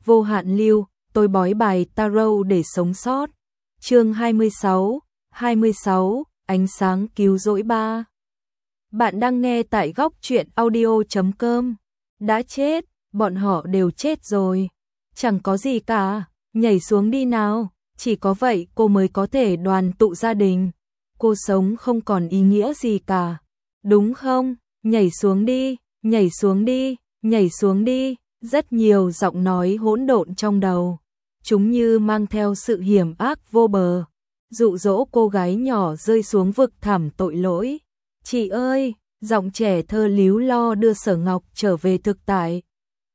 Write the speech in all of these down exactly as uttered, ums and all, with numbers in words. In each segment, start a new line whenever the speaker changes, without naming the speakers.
vô hạn lưu, tôi bói bài tarot để sống sót. Chương hai mươi sáu, hai mươi sáu, ánh sáng cứu rỗi ba. Bạn đang nghe tại góc truyện audio chấm com. Đã chết, bọn họ đều chết rồi. Chẳng có gì cả, nhảy xuống đi nào, chỉ có vậy cô mới có thể đoàn tụ gia đình. Cô sống không còn ý nghĩa gì cả, đúng không? Nhảy xuống đi, nhảy xuống đi, nhảy xuống đi. Rất nhiều giọng nói hỗn độn trong đầu, chúng như mang theo sự hiểm ác vô bờ, dụ dỗ cô gái nhỏ rơi xuống vực thẳm tội lỗi. Chị ơi, giọng trẻ thơ líu lo đưa Sở Ngọc trở về thực tại.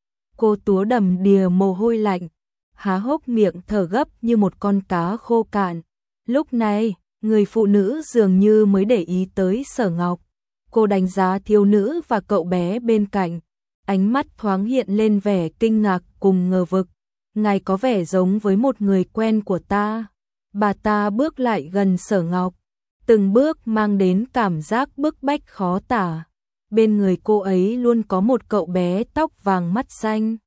Cô túa đầm đìa mồ hôi lạnh, há hốc miệng thở gấp như một con cá khô cạn. Lúc này, người phụ nữ dường như mới để ý tới Sở Ngọc. Cô đánh giá thiếu nữ và cậu bé bên cạnh. Ánh mắt thoáng hiện lên vẻ kinh ngạc cùng ngờ vực. Ngài có vẻ giống với một người quen của ta. Bà ta bước lại gần Sở Ngọc, từng bước mang đến cảm giác bức bách khó tả. Bên người cô ấy luôn có một cậu bé tóc vàng mắt xanh.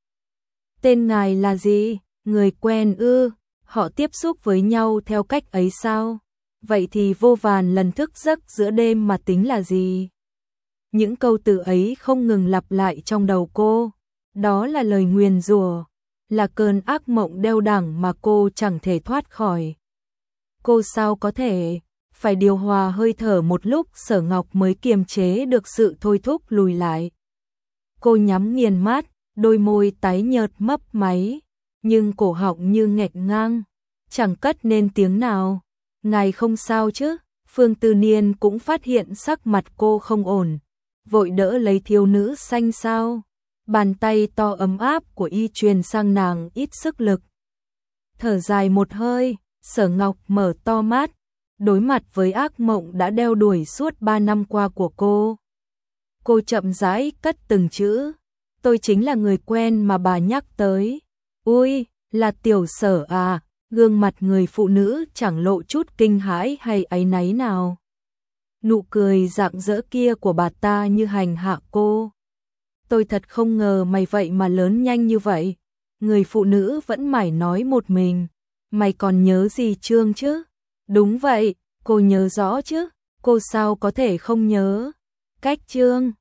Tên ngài là gì? Người quen ư? Họ tiếp xúc với nhau theo cách ấy sao? Vậy thì vô vàn lần thức giấc giữa đêm mà tính là gì? Những câu từ ấy không ngừng lặp lại trong đầu cô. Đó là lời nguyền rủa, là cơn ác mộng đeo đẳng mà cô chẳng thể thoát khỏi. Cô sao có thể? Phải điều hòa hơi thở một lúc Sở Ngọc mới kiềm chế được sự thôi thúc lùi lại. Cô nhắm nghiền mắt, đôi môi tái nhợt mấp máy, nhưng cổ họng như nghẹt ngang, chẳng cất nên tiếng nào. Ngài không sao chứ? Phương Tư Niên cũng phát hiện sắc mặt cô không ổn, vội đỡ lấy thiếu nữ xanh xao. Bàn tay to ấm áp của y truyền sang nàng ít sức lực. Thở dài một hơi, Sở Ngọc mở to mắt, đối mặt với ác mộng đã đeo đuổi suốt ba năm qua của cô. Cô chậm rãi cất từng chữ. Tôi chính là người quen mà bà nhắc tới. Ui, là Tiểu Sở à? Gương mặt người phụ nữ chẳng lộ chút kinh hãi hay áy náy nào. Nụ cười rạng rỡ kia của bà ta như hành hạ cô. Tôi thật không ngờ mày vậy mà lớn nhanh như vậy. Người phụ nữ vẫn mải nói một mình. Mày còn nhớ gì Trương chứ? Đúng vậy, cô nhớ rõ chứ. Cô sao có thể không nhớ? Cách Trương,